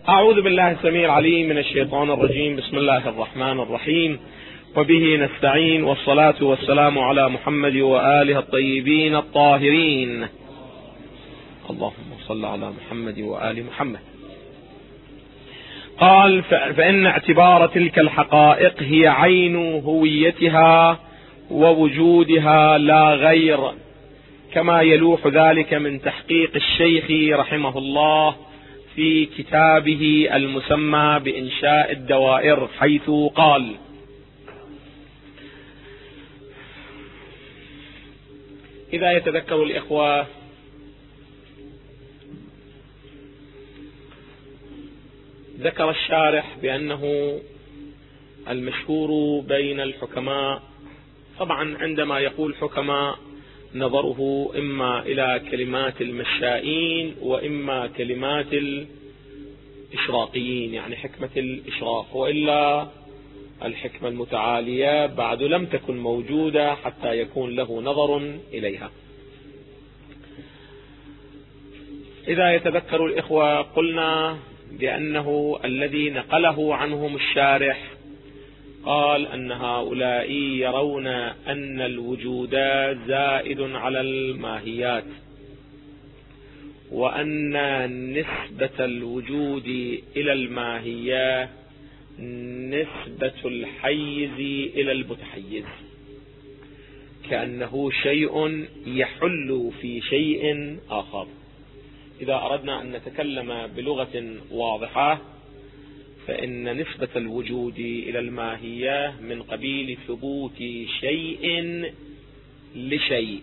أعوذ بالله السميع العليم من الشيطان الرجيم. بسم الله الرحمن الرحيم، وبه نستعين، والصلاة والسلام على محمد وآله الطيبين الطاهرين. اللهم صل على محمد وآل محمد. قال: فإن اعتبار تلك الحقائق هي عين هويتها ووجودها لا غير، كما يلوح ذلك من تحقيق الشيخ رحمه الله في كتابه المسمى بإنشاء الدوائر، حيث قال: إذا يتذكر الإخوة ذكر الشارح بأنه المشهور بين الحكماء، طبعا عندما يقول حكماء نظره إما إلى كلمات المشائين وإما كلمات الإشراقيين، يعني حكمة الإشراق، وإلا الحكمة المتعالية بعد لم تكن موجودة حتى يكون له نظر إليها. إذا يتذكر الإخوة قلنا بأنه الذي نقله عنهم الشارح قال أن هؤلاء يرون أن الوجود زائد على الماهيات، وأن نسبة الوجود إلى الماهية نسبة الحيز إلى المتحيز، كأنه شيء يحل في شيء آخر. إذا أردنا أن نتكلم بلغة واضحة فإن نسبة الوجود إلى الماهية من قبيل ثبوت شيء لشيء،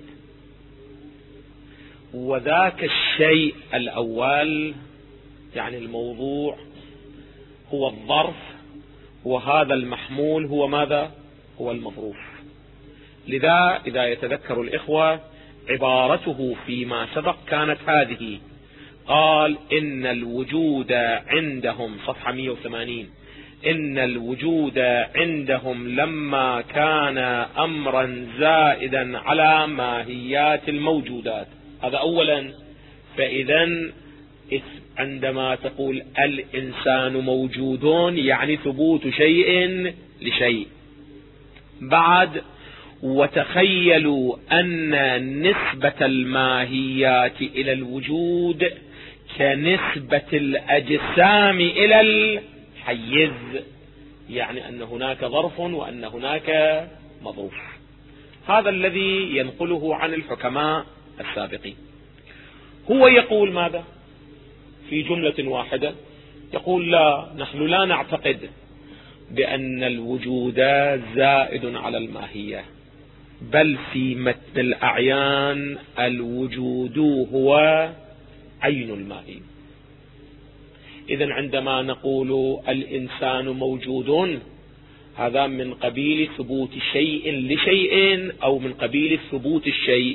وذاك الشيء الأول يعني الموضوع هو الظرف، وهذا المحمول هو ماذا؟ هو المظروف. لذا إذا يتذكر الإخوة عبارته فيما سبق كانت هذه: قال إن الوجود عندهم، صفحة 180، إن الوجود عندهم لما كان أمرا زائدا على ماهيات الموجودات. هذا أولا. فإذا عندما تقول الإنسان موجود يعني ثبوت شيء لشيء. بعد: وتخيلوا أن نسبة الماهيات إلى الوجود كنسبة الأجسام إلى الحيز، يعني أن هناك ظرف وأن هناك مظروف. هذا الذي ينقله عن الحكماء السابقين. هو يقول ماذا في جملة واحدة؟ يقول: لا، نحن لا نعتقد بأن الوجود زائد على الماهية، بل في متن الأعيان الوجود هو عين الماهية. إذن عندما نقول الإنسان موجود، هذا من قبيل ثبوت شيء لشيء أو من قبيل ثبوت الشيء.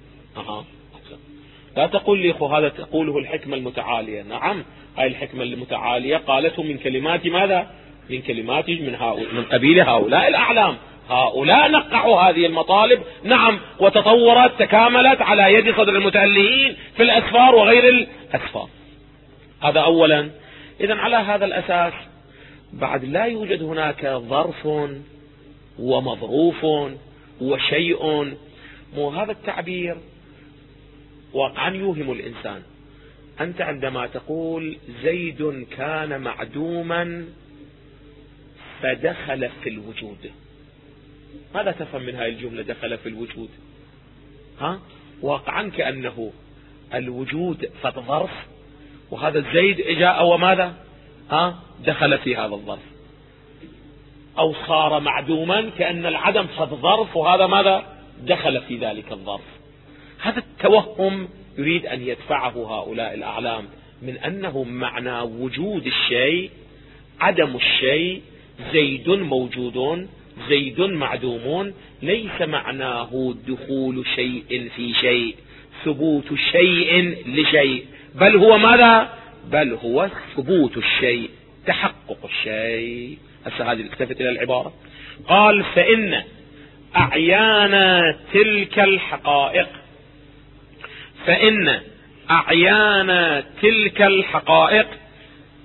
لا تقول لي هذا تقوله الحكمة المتعالية. نعم، هاي الحكمة المتعالية قالته من كلمات ماذا؟ من كلمات من قبيل هؤلاء الأعلام. هؤلاء نقعوا هذه المطالب، نعم، وتطورت تكاملت على يد صدر المتألهين في الأسفار وغير الأسفار. هذا أولا. إذن على هذا الأساس بعد لا يوجد هناك ظرف ومظروف وشيء. هذا التعبير واقعا يوهم الإنسان. أنت عندما تقول زيد كان معدوما فدخل في الوجود، ماذا تفهم من هذه الجملة دخل في الوجود؟ واقعا كأنه الوجود ظرف، وهذا الزيد جاء وماذا؟ دخل في هذا الظرف. أو صار معدوما كأن العدم ظرف، وهذا ماذا؟ دخل في ذلك الظرف. هذا التوهم يريد أن يدفعه هؤلاء الأعلام من أنه معنى وجود الشيء عدم الشيء، زيد موجود زيد معدوم، ليس معناه دخول شيء في شيء، ثبوت شيء لشيء، بل هو ماذا؟ بل هو ثبوت الشيء، تحقق الشيء. هذه التفت إلى العبارة. قال: فإن أعيان تلك الحقائق، فإن أعيان تلك الحقائق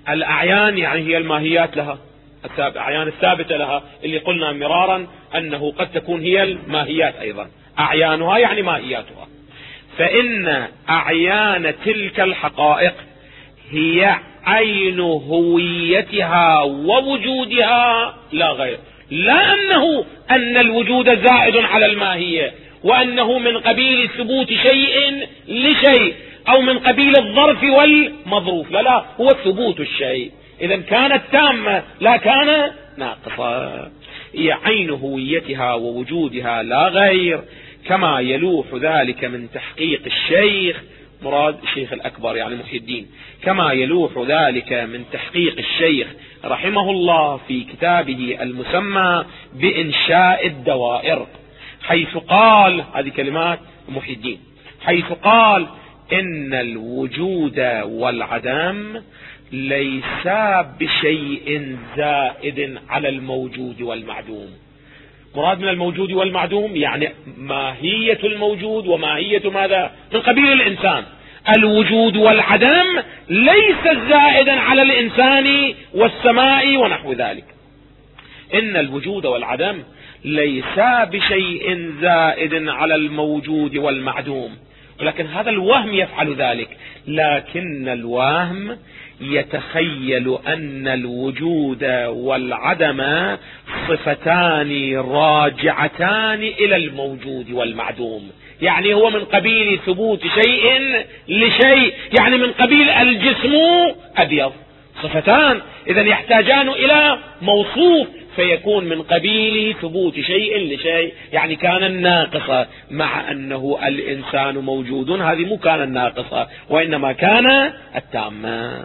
الأعيان يعني هي الماهيات لها، الأعيان الثابتة لها اللي قلنا مرارا أنه قد تكون هي الماهيات أيضا، أعيانها يعني ماهياتها. فإن أعيان تلك الحقائق هي عين هويتها ووجودها لا غير، لا أن الوجود زائد على الماهية وأنه من قبيل ثبوت شيء لشيء أو من قبيل الظرف والمظروف، لا هو ثبوت الشيء. إذا كانت تامة لا كان ناقصة، هي عين هويتها ووجودها لا غير، كما يلوح ذلك من تحقيق الشيخ، مراد الشيخ الأكبر يعني محي الدين، كما يلوح ذلك من تحقيق الشيخ رحمه الله في كتابه المسمى بإنشاء الدوائر، حيث قال، هذه كلمات محي الدين، حيث قال إن الوجود والعدم ليسا بشيء زائد على الموجود والمعدوم. مراد من الموجود والمعدوم يعني ماهية الموجود وماهية ماذا؟ من قبيل الإنسان. الوجود والعدم ليس زائدا على الإنسان والسماء ونحو ذلك. إن الوجود والعدم ليسا بشيء زائد على الموجود والمعدوم، ولكن هذا الوهم يفعل ذلك، لكن الوهم يتخيل أن الوجود والعدم صفتان راجعتان إلى الموجود والمعدوم، يعني هو من قبيل ثبوت شيء لشيء، يعني من قبيل الجسم أبيض، صفتان إذن يحتاجان إلى موصوف، فيكون من قبيل ثبوت شيء لشيء، يعني كان الناقصة، مع أنه الإنسان موجود، هذه مو كان الناقصة وإنما كان التامة.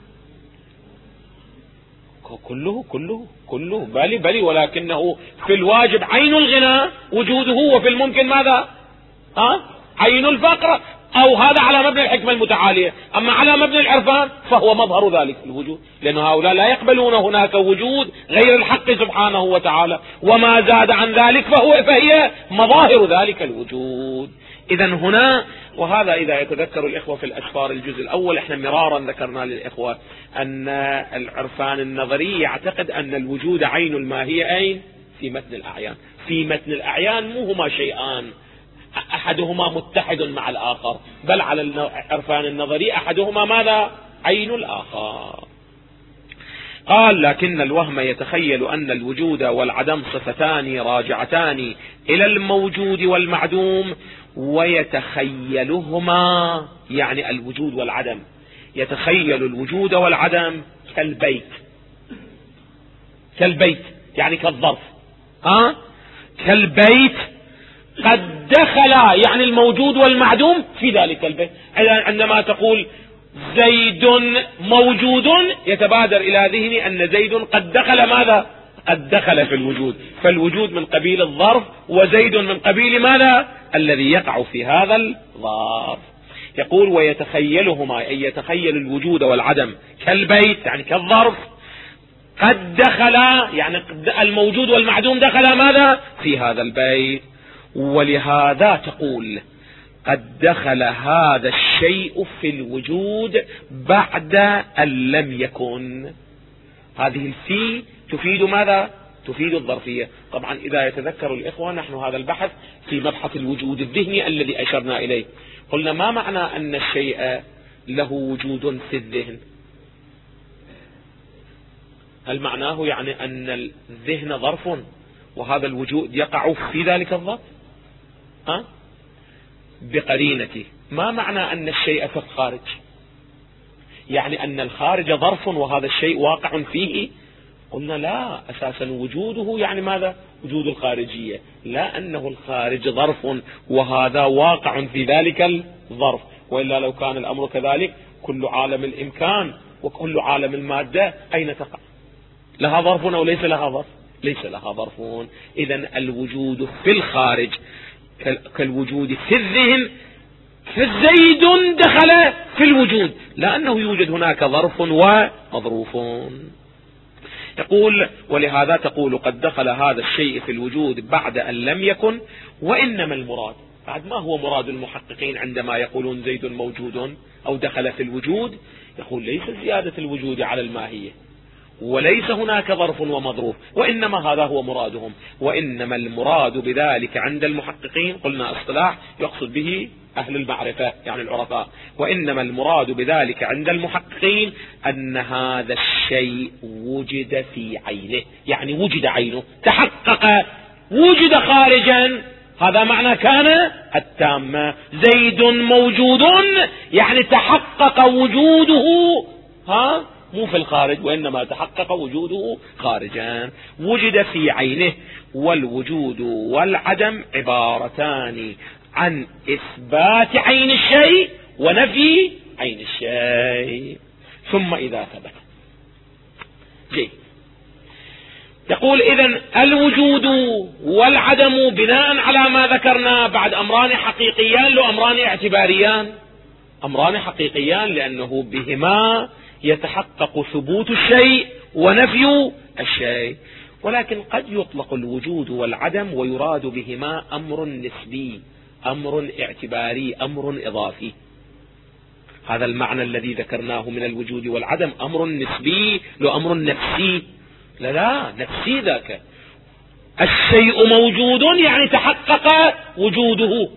كله بلي ولكنه في الواجب عين الغنى وجوده، وفي الممكن ماذا؟ عين الفقر، أو هذا على مبنى الحكمة المتعالية. أما على مبنى العرفان فهو مظهر ذلك الوجود، لأن هؤلاء لا يقبلون هناك وجود غير الحق سبحانه وتعالى، وما زاد عن ذلك فهي مظاهر ذلك الوجود. إذا هنا، وهذا إذا يتذكر الإخوة في الأسفار الجزء الأول، احنا مرارا ذكرنا للإخوة أن العرفان النظري يعتقد أن الوجود عين الماهية أين؟ في متن الأعيان. في متن الأعيان مو هما شيئان أحدهما متحد مع الآخر، بل على العرفان النظري أحدهما ماذا؟ عين الآخر. قال لكن الوهم يتخيل أن الوجود والعدم صفتان راجعتان إلى الموجود والمعدوم، ويتخيلهما يعني الوجود والعدم، يتخيل الوجود والعدم كالبيت يعني كالظرف، كالبيت قد دخل يعني الموجود والمعدوم في ذلك البيت. عندما تقول زيد موجود يتبادر إلى ذهني أن زيد قد دخل ماذا؟ قد دخل في الوجود، فالوجود من قبيل الظرف وزيد من قبيل ماذا؟ الذي يقع في هذا الظرف. يقول ويتخيلهما، أي يتخيل الوجود والعدم كالبيت يعني كالظرف، قد دخل يعني الموجود والمعدوم دخل ماذا؟ في هذا البيت. ولهذا تقول قد دخل هذا الشيء في الوجود بعد أن لم يكن. هذه الفي تفيد ماذا؟ تفيد الظرفية. طبعا إذا يتذكر الإخوة، نحن هذا البحث في مبحث الوجود الذهني الذي أشرنا إليه، قلنا ما معنى أن الشيء له وجود في الذهن؟ هل معناه يعني أن الذهن ظرف وهذا الوجود يقع في ذلك الظرف؟ بقرينته. ما معنى أن الشيء في الخارج؟ يعني أن الخارج ظرف وهذا الشيء واقع فيه؟ قلنا لا، أساسا وجوده يعني ماذا؟ وجود الخارجية، لا أنه الخارج ظرف وهذا واقع في ذلك الظرف، وإلا لو كان الأمر كذلك كل عالم الإمكان وكل عالم المادة أين تقع؟ لها ظرف أو ليس لها ظرف؟ ليس لها ظرف. إذن الوجود في الخارج كالوجود في الذهن، فزيد دخل في الوجود، لأنه يوجد هناك ظرف ومظروف. يقول ولهذا تقول قد دخل هذا الشيء في الوجود بعد أن لم يكن، وإنما المراد، بعد ما هو مراد المحققين عندما يقولون زيد موجود أو دخل في الوجود؟ يقول ليس زيادة الوجود على الماهية، وليس هناك ظرف ومظروف، وإنما هذا هو مرادهم. وإنما المراد بذلك عند المحققين، قلنا اصطلاح يقصد به أهل المعرفة يعني العرفاء، وإنما المراد بذلك عند المحققين أن هذا الشيء وجد في عينه، يعني وجد عينه، تحقق، وجد خارجا. هذا معنى كان التامة. زيد موجود يعني تحقق وجوده، مو في الخارج، وإنما تحقق وجوده خارجا، وجد في عينه. والوجود والعدم عبارتان عن إثبات عين الشيء ونفي عين الشيء. ثم إذا ثبت جيد، يقول إذن الوجود والعدم بناء على ما ذكرنا بعد أمران حقيقيان لو أمران اعتباريان. أمران حقيقيان لأنه بهما يتحقق ثبوت الشيء ونفي الشيء، ولكن قد يطلق الوجود والعدم ويراد بهما أمر نسبي، أمر اعتباري، أمر إضافي. هذا المعنى الذي ذكرناه من الوجود والعدم أمر نسبي لو أمر نفسي. لا نفسي ذاك. الشيء موجود يعني تحقق وجوده،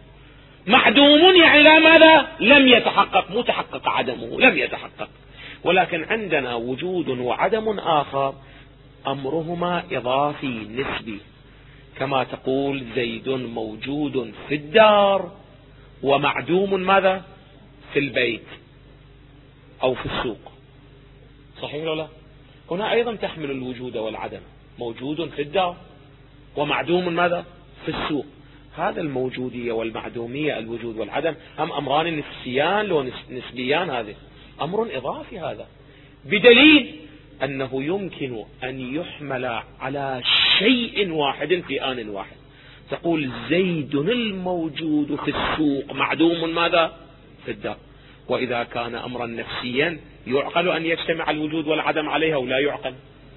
معدوم يعني لا ماذا لم يتحقق، مو تحقق عدمه، لم يتحقق. ولكن عندنا وجود وعدم آخر أمرهما إضافي نسبي، كما تقول زيد موجود في الدار ومعدوم ماذا في البيت أو في السوق، صحيح ولا لا؟ هنا أيضا تحمل الوجود والعدم، موجود في الدار ومعدوم ماذا في السوق. هذا الموجودية والمعدومية، الوجود والعدم، هم أمران نفسيان ونسبيان، هذا أمر إضافي، هذا بدليل أنه يمكن أن يحمل على شيء واحد في آن واحد. تقول زيد الموجود في السوق معدوم ماذا في الدار، وإذا كان أمرا نفسيا يعقل أن يجتمع الوجود والعدم عليها ولا يعقل؟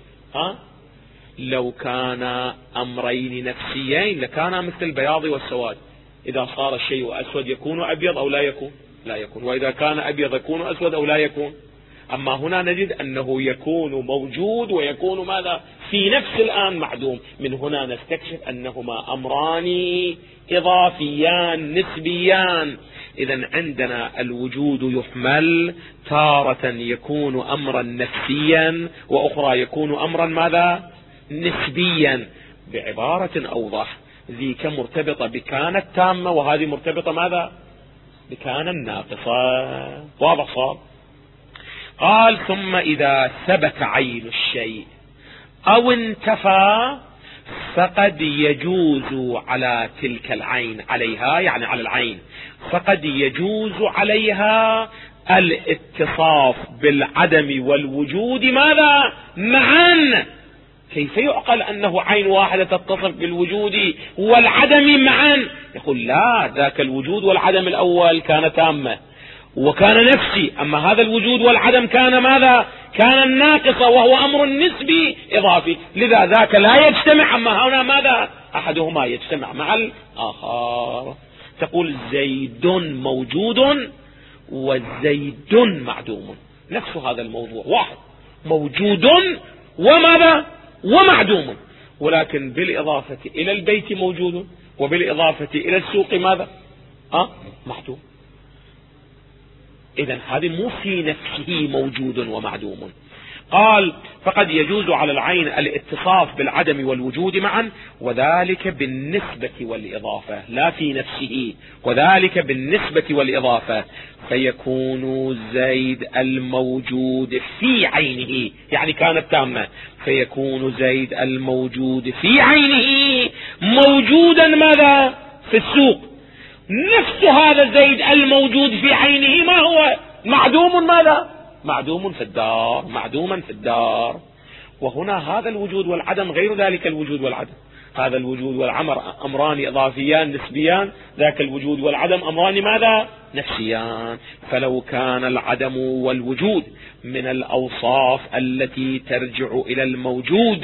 لو كان أمرين نفسيين لكان مثل البياض والسواد، إذا صار الشيء أسود يكون أبيض أو لا يكون؟ لا يكون. وإذا كان أبيض يكون أسود أو لا يكون؟ أما هنا نجد أنه يكون موجود ويكون ماذا في نفس الآن معدوم. من هنا نستكشف أنهما أمران إضافيان نسبيان. إذن عندنا الوجود يحمل تارة يكون أمرا نفسيا، وأخرى يكون أمرا ماذا نسبيا. بعبارة أوضح، ذيك مرتبطة بكان التامة، وهذه مرتبطة ماذا بكان الناقصة. واضح صار؟ قال ثم إذا ثبت عين الشيء أو انتفى فقد يجوز على تلك العين، عليها يعني على العين، فقد يجوز عليها الاتصاف بالعدم والوجود ماذا معا. كيف يعقل أنه عين واحدة تتصف بالوجود والعدم معا؟ يقول لا، ذاك الوجود والعدم الأول كان تامة وكان نفسي، أما هذا الوجود والعدم كان ماذا كان الناقصة، وهو أمر نسبي إضافي، لذا ذاك لا يجتمع. أما هنا ماذا أحدهما يجتمع مع الآخر. تقول زيد موجود وزيد معدوم، نفس هذا الموضوع واحد، موجود وماذا ومعدوم، ولكن بالإضافة إلى البيت موجود وبالإضافة إلى السوق ماذا معدوم. إذن هذه مو في نفسه موجود ومعدوم. قال فقد يجوز على العين الاتصاف بالعدم والوجود معا، وذلك بالنسبة والإضافة، لا في نفسه، وذلك بالنسبة والإضافة. فيكون زيد الموجود في عينه، يعني كانت تامة، فيكون زيد الموجود في عينه موجودا ماذا في السوق. نفس هذا زيد الموجود في عينه ما هو معدوم ماذا معدوم في الدار، معدوما في الدار. وهنا هذا الوجود والعدم غير ذلك الوجود والعدم. هذا الوجود والعمر أمران إضافيان نسبيان، ذاك الوجود والعدم أمران ماذا نفسيان. فلو كان العدم والوجود من الأوصاف التي ترجع إلى الموجود،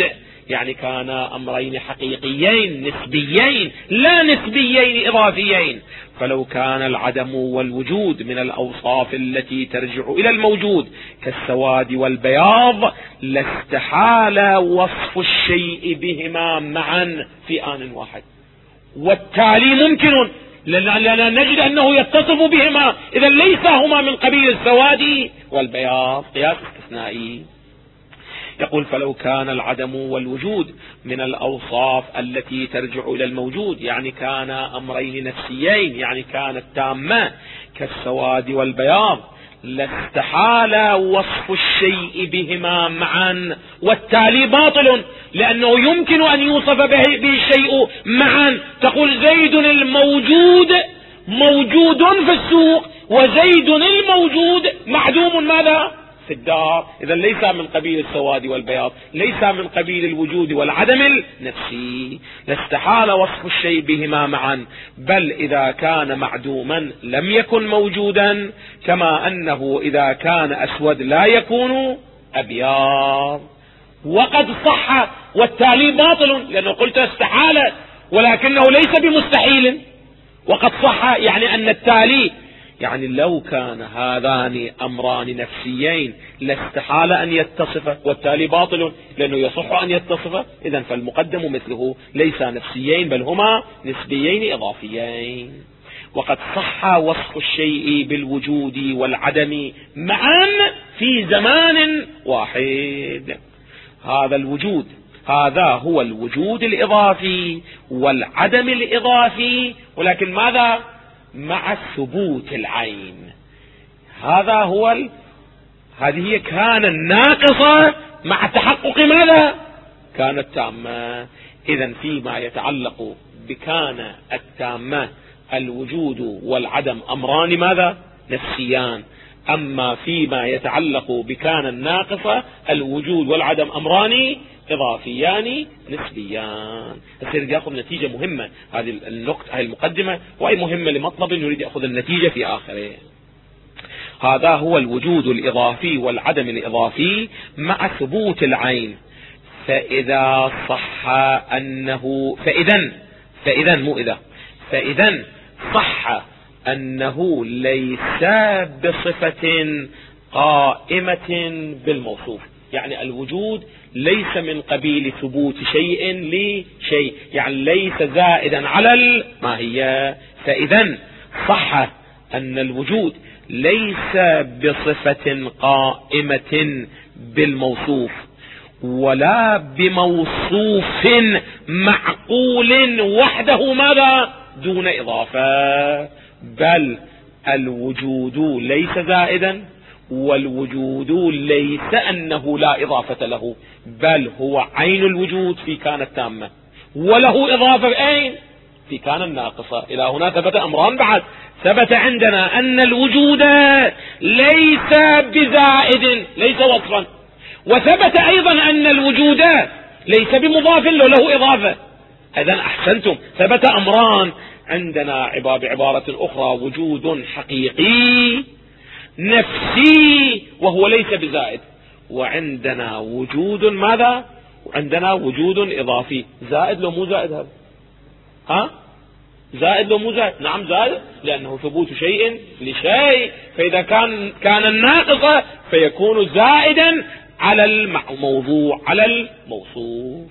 يعني كان أمرين حقيقيين نسبيين لا نسبيين إضافيين. فلو كان العدم والوجود من الأوصاف التي ترجع إلى الموجود كالسواد والبياض لاستحال وصف الشيء بهما معا في آن واحد، والتالي ممكن لأننا نجد أنه يتصف بهما، إذا ليس هما من قبيل السواد والبياض، قياس استثنائي. يقول فلو كان العدم والوجود من الأوصاف التي ترجع إلى الموجود، يعني كان أمرين نفسيين، يعني كانت تامة كالسواد والبياض، لاستحال وصف الشيء بهما معا، والتالي باطل لأنه يمكن أن يوصف به الشيء معا. تقول زيد الموجود موجود في السوق، وزيد الموجود معدوم ماذا في الدار، إذا ليس من قبيل السواد والبياض، ليس من قبيل الوجود والعدم النفسي. لاستحال وصف الشيء بهما معا، بل إذا كان معدوما لم يكن موجودا، كما أنه إذا كان أسود لا يكون أبيض. وقد صح، والتالي باطل لأنه قلت استحال ولكنه ليس بمستحيل. وقد صح يعني أن التالي، يعني لو كان هذان أمران نفسيين لاستحال أن يتصف، والتالي باطل لأنه يصح أن يتصف، إذن فالمقدم مثله ليس نفسيين بل هما نسبيين إضافيين. وقد صح وصف الشيء بالوجود والعدم معا في زمان واحد. هذا الوجود، هذا هو الوجود الإضافي والعدم الإضافي، ولكن ماذا؟ مع ثبوت العين. هذه هي كان الناقصة مع تحقق ماذا؟ كانت تامة. إذن فيما يتعلق بكان التامة الوجود والعدم أمران ماذا؟ نفسيان. أما فيما يتعلق بكان الناقصة الوجود والعدم أمران إضافيان نسبيان. السيد يأخذ نتيجة مهمة، هذه النقطة، هذه المقدمة، وهي مهمة لمطلب يريد يأخذ النتيجة في آخره. هذا هو الوجود الإضافي والعدم الإضافي مع ثبوت العين. فإذا صح أنه فإذا صح أنه ليس بصفة قائمة بالموصوف، يعني الوجود ليس من قبيل ثبوت شيء لشيء، يعني ليس زائدا على الماهية. فإذا صح أن الوجود ليس بصفة قائمة بالموصوف ولا بموصوف معقول وحده ماذا؟ دون إضافة، بل الوجود ليس زائدا، والوجود ليس أنه لا إضافة له، بل هو عين الوجود في كان التامة، وله إضافة أين؟ في كان الناقصة. إلى هنا ثبت أمران بعد. ثبت عندنا أن الوجود ليس بزائد، ليس وصفا، وثبت أيضا أن الوجود ليس بمضاف له إضافة. إذن أحسنتم، ثبت أمران عندنا بعبارة أخرى: وجود حقيقي نفسي وهو ليس بزائد، وعندنا وجود ماذا؟ عندنا وجود إضافي. زائد لو مو زائد هذا؟ زائد لو مو زائد؟ نعم زائد، لأنه ثبوت شيء لشيء، فإذا كان الناقصة فيكون زائدا على الموضوع، على الموصوف.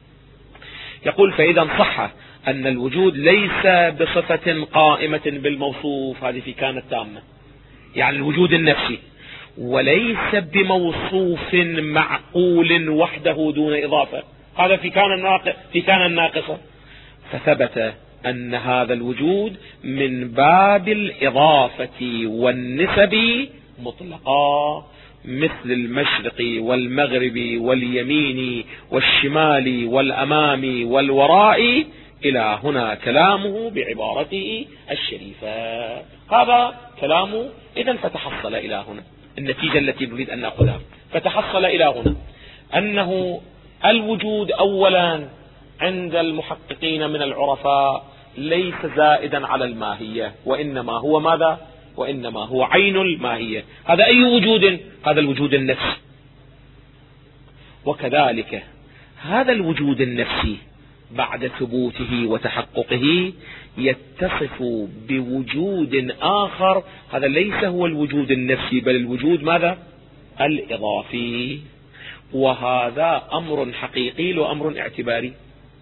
يقول فإذا صح أن الوجود ليس بصفة قائمة بالموصوف، هذه في كانت تامة، يعني الوجود النفسي، وليس بموصوف معقول وحده دون إضافة، هذا في كان الناقصة. فثبت أن هذا الوجود من باب الإضافة والنسب مطلقا، مثل المشرق والمغرب واليمين والشمال والأمام والوراء، إلى هنا كلامه بعبارته الشريفة. هذا كلامه. إذن فتحصل إلى هنا النتيجة التي نريد أن نأخذها. فتحصل إلى هنا أنه الوجود أولا عند المحققين من العرفاء ليس زائدا على الماهية، وإنما هو ماذا؟ وإنما هو عين الماهية. هذا أي وجود؟ هذا الوجود النفسي. وكذلك هذا الوجود النفسي بعد ثبوته وتحققه يتصف بوجود آخر، هذا ليس هو الوجود النفسي بل الوجود ماذا؟ الإضافي. وهذا أمر حقيقي وأمر اعتباري.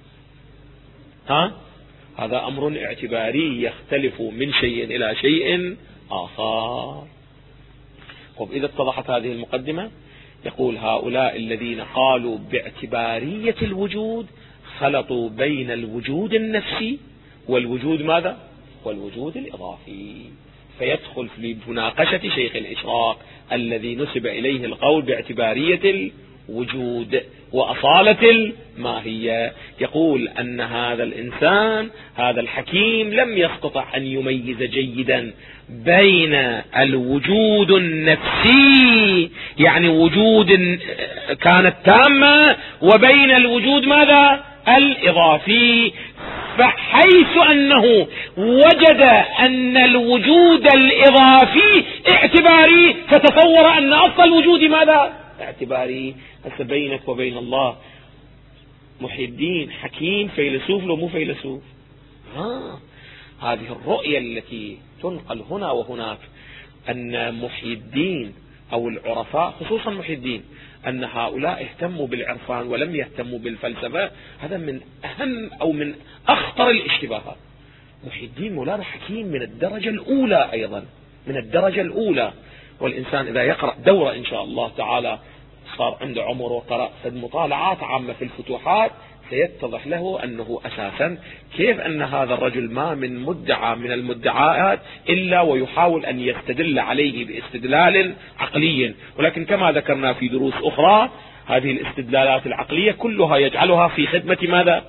هذا أمر اعتباري يختلف من شيء إلى شيء آخر. إذا اتضحت هذه المقدمة، يقول هؤلاء الذين قالوا باعتبارية الوجود خلطوا بين الوجود النفسي والوجود ماذا؟ والوجود الإضافي، فيدخل في مناقشة شيخ الإشراق الذي نسب إليه القول باعتبارية الوجود وأصالة الماهية. يقول أن هذا الإنسان هذا الحكيم لم يستطع أن يميز جيدا بين الوجود النفسي يعني وجود كانت تامة وبين الوجود ماذا؟ الإضافي، فحيث أنه وجد أن الوجود الإضافي اعتباري فتصور أن أصل الوجود ماذا؟ اعتباري. هسه بينك وبين الله محي الدين حكيم فيلسوف لو مو فيلسوف. هذه الرؤية التي تنقل هنا وهناك أن محي الدين أو العرفاء خصوصا محي الدين أن هؤلاء اهتموا بالعرفان ولم يهتموا بالفلسفة، هذا من أهم أو من أخطر الاشتباهات. محي الدين مولانا حكيم من الدرجة الأولى، أيضا من الدرجة الأولى. والإنسان إذا يقرأ دورة إن شاء الله تعالى صار عنده عمر وقرأ مطالعات عامة في الفتوحات سيتضح له أنه أساسا كيف أن هذا الرجل ما من مدعى من المدعاءات إلا ويحاول أن يستدل عليه باستدلال عقلي، ولكن كما ذكرنا في دروس أخرى هذه الاستدلالات العقلية كلها يجعلها في خدمة ماذا؟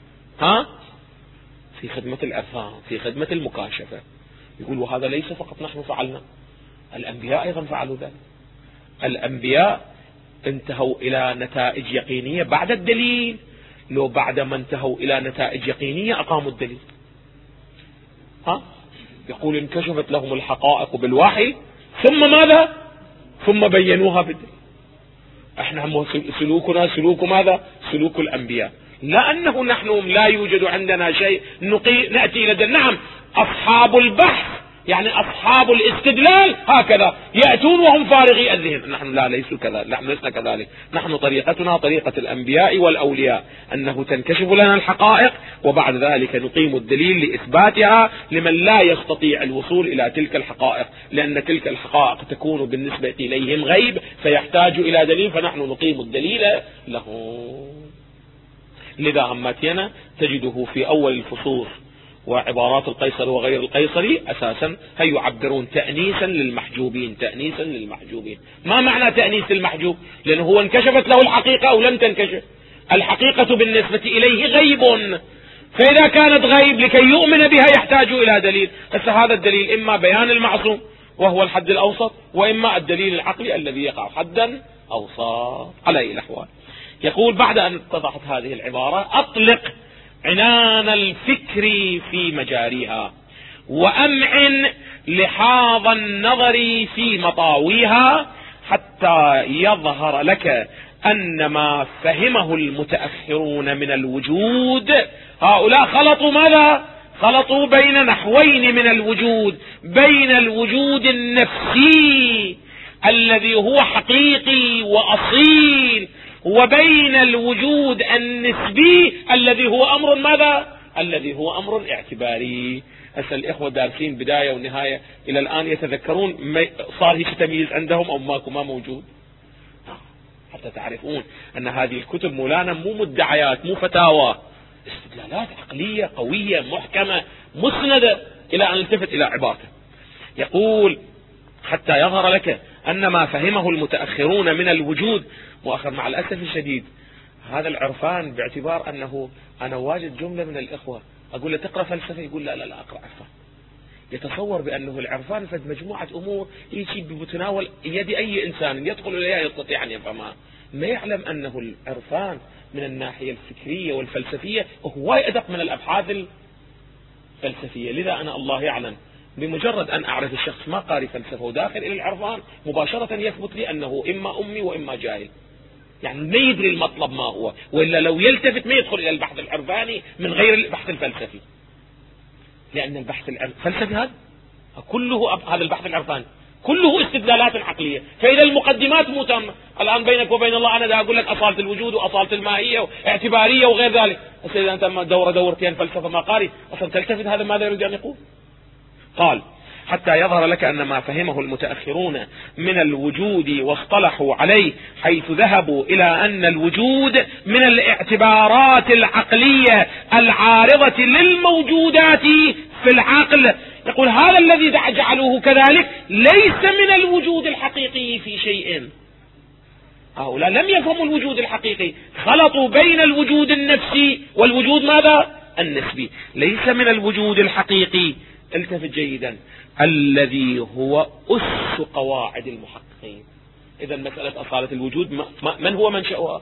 في خدمة العرفان، في خدمة المكاشفة. يقول وهذا ليس فقط نحن فعلنا، الأنبياء أيضا فعلوا ذلك. الأنبياء انتهوا إلى نتائج يقينية بعد الدليل، لو بعد ما انتهوا إلى نتائج يقينية أقاموا الدليل. يقول انكشفت لهم الحقائق بالوحي ثم ماذا؟ ثم بينوها بالدليل. احنا سلوكنا سلوك ماذا؟ سلوك الأنبياء، لأنه نحن لا يوجد عندنا شيء نأتي إلى دليل. نعم أصحاب البحث يعني أصحاب الاستدلال هكذا يأتون وهم فارغي الذهن، نحن لا ليسوا كذلك، نحن لسنا كذلك. نحن طريقتنا طريقة الأنبياء والأولياء أنه تنكشف لنا الحقائق وبعد ذلك نقيم الدليل لإثباتها لمن لا يستطيع الوصول إلى تلك الحقائق، لأن تلك الحقائق تكون بالنسبة إليهم غيب فيحتاج إلى دليل، فنحن نقيم الدليل له. لذا هماتينا تجده في أول الفصول وعبارات القيصري وغير القيصري أساسا هي يعبرون تأنيسا للمحجوبين، تأنيسا للمحجوبين. ما معنى تأنيس المحجوب؟ لأنه هو انكشفت له الحقيقة أو لم تنكشف، الحقيقة بالنسبة إليه غيب، فإذا كانت غيب لكي يؤمن بها يحتاج إلى دليل. هذا الدليل إما بيان المعصوم وهو الحد الأوسط، وإما الدليل العقلي الذي يقع حدا أوسط. على أي الأحوال يقول بعد أن اتضحت هذه العبارة أطلق عنان الفكر في مجاريها وأمعن لحاظ النظر في مطاويها حتى يظهر لك أن ما فهمه المتأخرون من الوجود. هؤلاء خلطوا ماذا؟ خلطوا بين نحوين من الوجود، بين الوجود النفسي الذي هو حقيقي وأصيل وبين الوجود النسبي الذي هو أمر ماذا؟ الذي هو أمر اعتباري. أسأل الإخوة دارسين بداية ونهاية إلى الآن يتذكرون صار هيك تمييز عندهم أو ما موجود، حتى تعرفون أن هذه الكتب مولانا مو مدعيات مو فتاوى، استدلالات عقلية قوية محكمة مسندة. إلى أن نلتفت إلى عبارته يقول حتى يظهر لك أن ما فهمه المتأخرون من الوجود. وآخر مع الأسف الشديد هذا العرفان باعتبار أنه أنا واجد جملة من الإخوة أقول له تقرأ فلسفة يقول لا أقرأ عرفان، يتصور بأنه العرفان فد مجموعة أمور يجي بتناول يد أي إنسان يدخل إليها يستطيع أن يفهمها، ما يعلم أنه العرفان من الناحية الفكرية والفلسفية هو أدق من الأبحاث الفلسفية. لذا أنا الله يعلم بمجرد أن أعرف الشخص ما قاري فلسفة وداخل إلى العرفان مباشرة يثبت لي أنه إما أمي وإما جاهل، يعني ما يدري المطلب ما هو، وإلا لو يلتفت ما يدخل إلى البحث العرفاني من غير البحث الفلسفي، لأن البحث الفلسفي هذا كله، هذا البحث العرفاني كله استدلالات عقلية. فإذا المقدمات مو تامة، الآن بينك وبين الله أنا دا أقول لك أصالة الوجود وأصالة الماهية واعتبارية وغير ذلك، إذا أنت دورتين فلسفة ما قاري أصلا تلتفت، هذا ماذا يريد أن يقول؟ قال: حتى يظهر لك أن ما فهمه المتأخرون من الوجود واصطلحوا عليه، حيث ذهبوا إلى أن الوجود من الاعتبارات العقلية العارضة للموجودات في العقل. يقول هذا الذي جعلوه كذلك ليس من الوجود الحقيقي في شيء. هؤلاء لم يفهموا الوجود الحقيقي، خلطوا بين الوجود النفسي والوجود ماذا؟ النسبي. ليس من الوجود الحقيقي، التفت جيدا، الذي هو أس قواعد المحققين. إذا مسألة أصالة الوجود من هو منشأها؟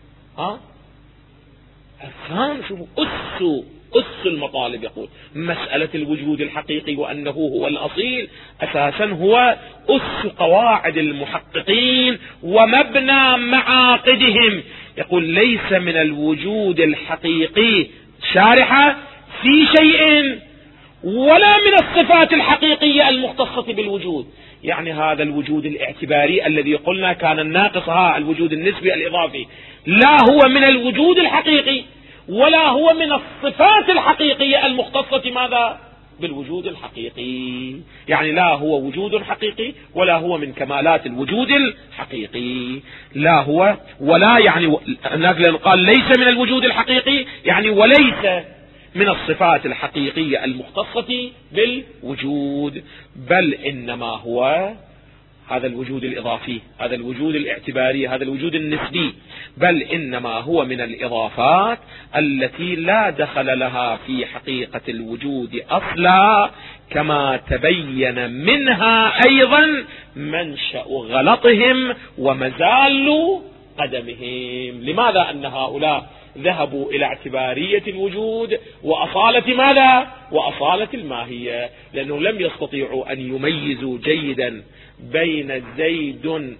أفهم، شوفوا، أس المطالب. يقول مسألة الوجود الحقيقي وأنه هو الأصيل أساسا هو أس قواعد المحققين ومبنى معاقدهم. يقول ليس من الوجود الحقيقي شارحة في شيء ولا من الصفات الحقيقية المختصة بالوجود. يعني هذا الوجود الاعتباري الذي قلنا كان الناقص، الوجود النسبي الإضافي، لا هو من الوجود الحقيقي ولا هو من الصفات الحقيقية المختصة ماذا؟ بالوجود الحقيقي. يعني لا هو وجود حقيقي ولا هو من كمالات الوجود الحقيقي، لا هو ولا، يعني قال ليس من الوجود الحقيقي يعني وليس من الصفات الحقيقية المختصة بالوجود، بل إنما هو هذا الوجود الإضافي، هذا الوجود الاعتباري، هذا الوجود النسبي، بل إنما هو من الإضافات التي لا دخل لها في حقيقة الوجود أصلا، كما تبين منها أيضا منشأ غلطهم ومزال قدمهم. لماذا أن هؤلاء ذهبوا إلى اعتبارية الوجود وأصالة ماذا؟ وأصالة الماهية، لأنهم لم يستطيعوا أن يميزوا جيدا بين زيد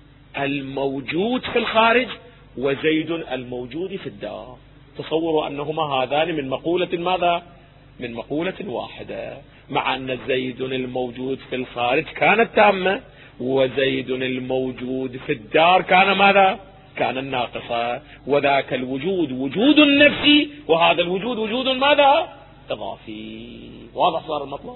الموجود في الخارج وزيد الموجود في الدار. تصوروا أنهما هذان من مقولة ماذا؟ من مقولة واحدة، مع أن زيد الموجود في الخارج كانت تامة وزيد الموجود في الدار كان ماذا؟ كان الناقصة. وذاك الوجود وجود نفسي وهذا الوجود وجود ماذا؟ إضافي. واضح صار المطلب؟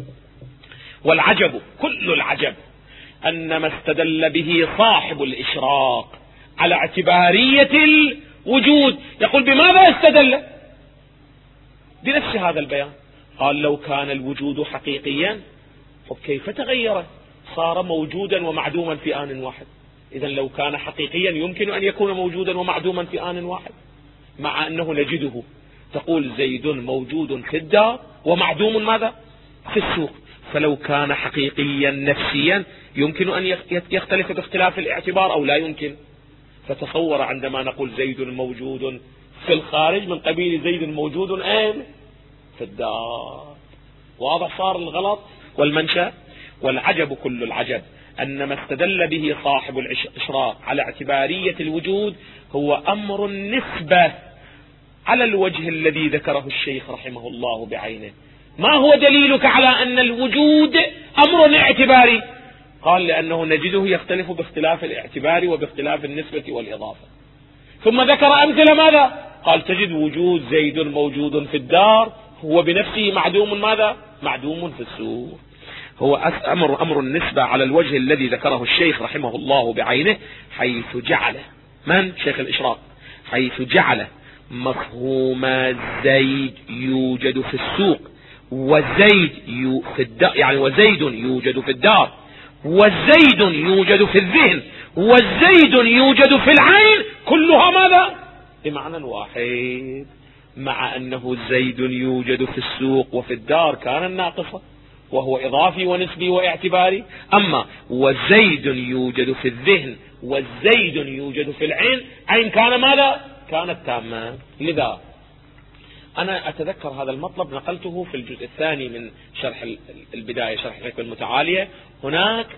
والعجب كل العجب أن ما استدل به صاحب الإشراق على اعتبارية الوجود، يقول بماذا استدل؟ بنفس هذا البيان. قال لو كان الوجود حقيقيا كيف تغير؟ صار موجودا ومعدوما في آن واحد. إذا لو كان حقيقيا يمكن أن يكون موجودا ومعدوما في آن واحد، مع أنه نجده. تقول زيد موجود في الدار ومعدوم ماذا؟ في السوق. فلو كان حقيقيا نفسيا يمكن أن يختلف باختلاف الاعتبار أو لا يمكن. فتصور عندما نقول زيد موجود في الخارج من قبيل زيد موجود أين؟ في الدار. واضح صار الغلط والمنشأ؟ والعجب كل العجب أن ما استدل به صاحب الإشراق على اعتبارية الوجود هو أمر النسبة على الوجه الذي ذكره الشيخ رحمه الله بعينه. ما هو دليلك على أن الوجود أمر اعتباري؟ قال لأنه نجده يختلف باختلاف الاعتبار وباختلاف النسبة والإضافة. ثم ذكر أمثلة ماذا؟ قال تجد وجود زيد موجود في الدار هو بنفسه معدوم ماذا؟ معدوم في السوق. هو أمر النسبة على الوجه الذي ذكره الشيخ رحمه الله بعينه، حيث جعل من شيخ الإشراق حيث جعل مفهوم زيد يوجد في السوق وزيد في الدار، يعني وزيد يوجد في الدار وزيد يوجد في الذهن وزيد يوجد في العين، كلها ماذا؟ بمعنى واحد، مع أنه زيد يوجد في السوق وفي الدار كان الناقصة وهو إضافي ونسبي واعتباري، أما وزيد يوجد في الذهن والزيد يوجد في العين، عين كان ماذا؟ كانت تامة. لذا أنا أتذكر هذا المطلب نقلته في الجزء الثاني من شرح البداية، شرح الحكمة المتعالية. هناك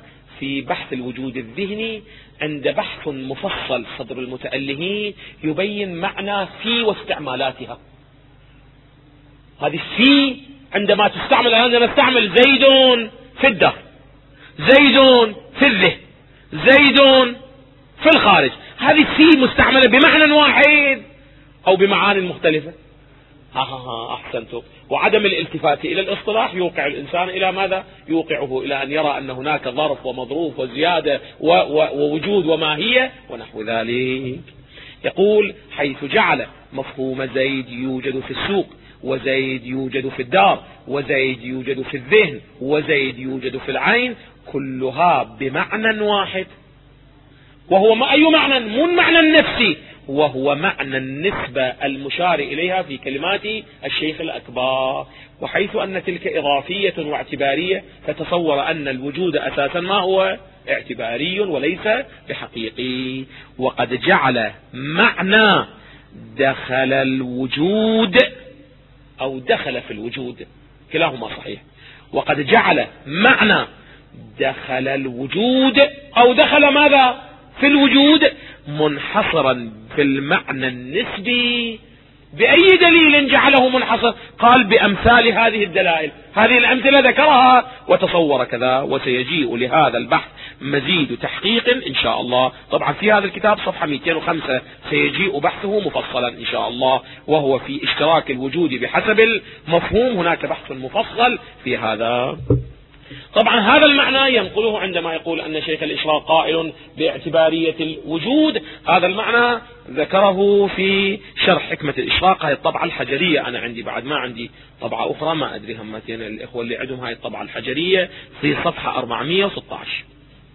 في بحث الوجود الذهني عند بحث مفصل صدر المتألهين يبين معنى في واستعمالاتها. هذه في عندما تستعمل، عندما نستعمل زيد في الدار، زيد في الذهن، زيد في الخارج، هذه في مستعملة بمعنى واحد أو بمعاني مختلفة. أحسنتم. وعدم الالتفات إلى الاصطلاح يوقع الإنسان إلى ماذا؟ يوقعه إلى أن يرى أن هناك ظرف ومظروف وزيادة ووجود وماهية ونحو ذلك. يقول حيث جعل مفهوم زيد يوجد في السوق، وزيد يوجد في الدار، وزيد يوجد في الذهن، وزيد يوجد في العين، كلها بمعنى واحد، وهو أي معنى؟ مو المعنى النفسي، وهو معنى النسبة المشار إليها في كلمات الشيخ الأكبر. وحيث أن تلك إضافية واعتبارية، فتصور أن الوجود أساسا ما هو؟ اعتباري وليس بحقيقي. وقد جعل معنى دخل الوجود أو دخل في الوجود، كلاهما صحيح. وقد جعل معنى دخل الوجود أو دخل ماذا؟ في الوجود منحصرا في المعنى النسبي. بأي دليل جعله منحصر؟ قال بأمثال هذه الدلائل، هذه الأمثلة ذكرها وتصور كذا. وسيجيء لهذا البحث مزيد تحقيق إن شاء الله. طبعا في هذا الكتاب صفحة 205 سيجيء بحثه مفصلا إن شاء الله، وهو في اشتراك الوجود بحسب المفهوم. هناك بحث مفصل في هذا. طبعا هذا المعنى ينقله عندما يقول أن شيخ الإشراق قائل باعتبارية الوجود. هذا المعنى ذكره في شرح حكمة الإشراق، هذه الطبعة الحجرية. أنا عندي بعد ما عندي طبعة أخرى، ما أدري همتين الإخوة اللي عندهم هذه الطبعة الحجرية في صفحة 416.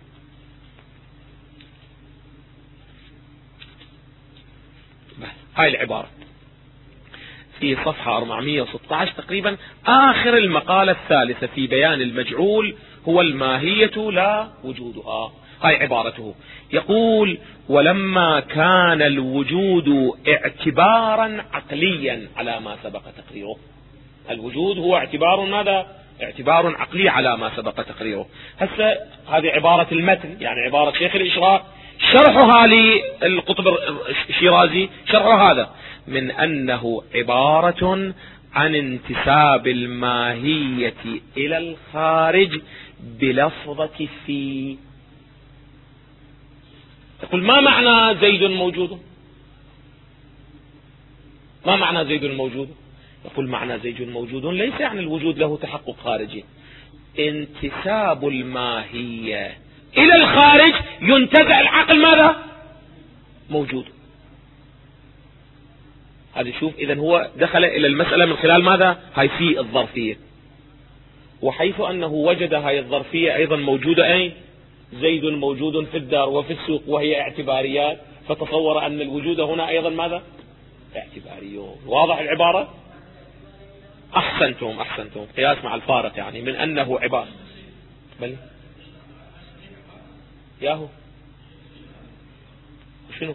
هاي العبارة في صفحة 416 تقريبا، آخر المقالة الثالثة في بيان المجعول هو الماهية لا وجودها. هاي عبارته، يقول: ولما كان الوجود اعتبارا عقليا على ما سبق تقريره. الوجود هو اعتبار ماذا؟ اعتبار عقلي على ما سبق تقريره. هسه هذه عبارة المتن، يعني عبارة شيخ الإشراق، شرحها للقطب الشيرازي، شرحها هذا من أنه عبارة عن انتساب الماهية إلى الخارج بلفظة في. يقول: ما معنى زيد موجود؟ ما معنى زيد موجود؟ يقول: معنى زيد موجود ليس يعني الوجود له تحقق خارجي. انتساب الماهية إلى الخارج ينتزع العقل ماذا؟ موجود. هذا شوف، إذن هو دخل إلى المسألة من خلال ماذا؟ هاي في الظرفية. وحيث أنه وجد هاي الظرفية أيضا موجودة، أين؟ زيد موجود في الدار وفي السوق، وهي اعتباريات، فتصور أن الوجود هنا أيضا ماذا؟ اعتباريون. واضح العبارة؟ أحسنتم أحسنتم. قياس مع الفارق، يعني من أنه عبارة. بل ياهو شنو؟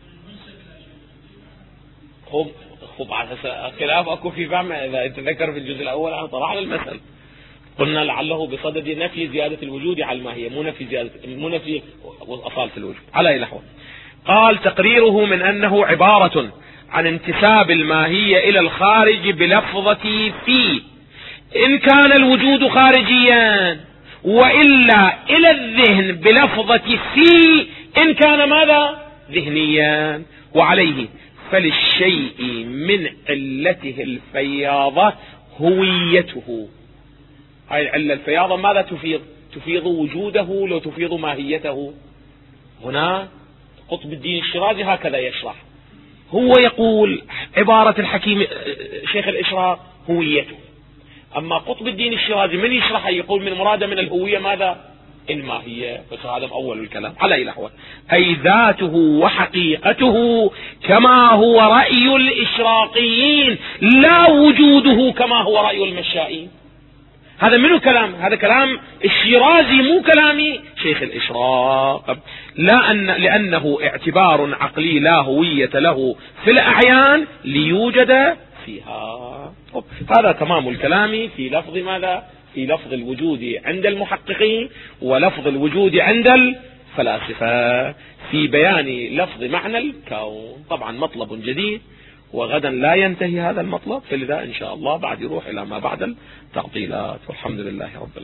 خب على خلاف اكو في فهم. اذا تذكر في الجزء الاول انا طرحنا المسألة، قلنا لعله بصدد نفي زيادة الوجود على الماهية، مو نفي اصالة الوجود. على اي نحو. قال: تقريره من انه عبارة عن انتساب الماهية الى الخارج بلفظة في، ان كان الوجود خارجيا، وإلا إلى الذهن بلفظة في إن كان ماذا؟ ذهنيا. وعليه فللشيء من علته الفياضة هويته. هاي العلة الفياضة ماذا تفيض؟ تفيض وجوده، لو تفيض ماهيته. هنا قطب الدين الشيرازي هكذا يشرح. هو يقول عبارة الحكيم شيخ الإشراق هويته. أما قطب الدين الشيرازي من يشرحها يقول من مراده من الهوية ماذا؟ الماهية. فهذا أول الكلام. على أي نحو. أي ذاته وحقيقته كما هو رأي الإشراقيين، لا وجوده كما هو رأي المشائين. هذا منو كلام؟ هذا كلام الشيرازي، مو كلامي شيخ الإشراق. لأنه اعتبار عقلي لا هوية له في الأعيان ليوجد فيها. هذا تمام الكلام في لفظ ماذا؟ في لفظ الوجود عند المحققين ولفظ الوجود عند الفلاسفة في بيان لفظ معنى الكون. طبعا مطلب جديد وغدا لا ينتهي هذا المطلب، فلذا إن شاء الله بعد يروح إلى ما بعد التعطيلات، والحمد لله رب العالمين.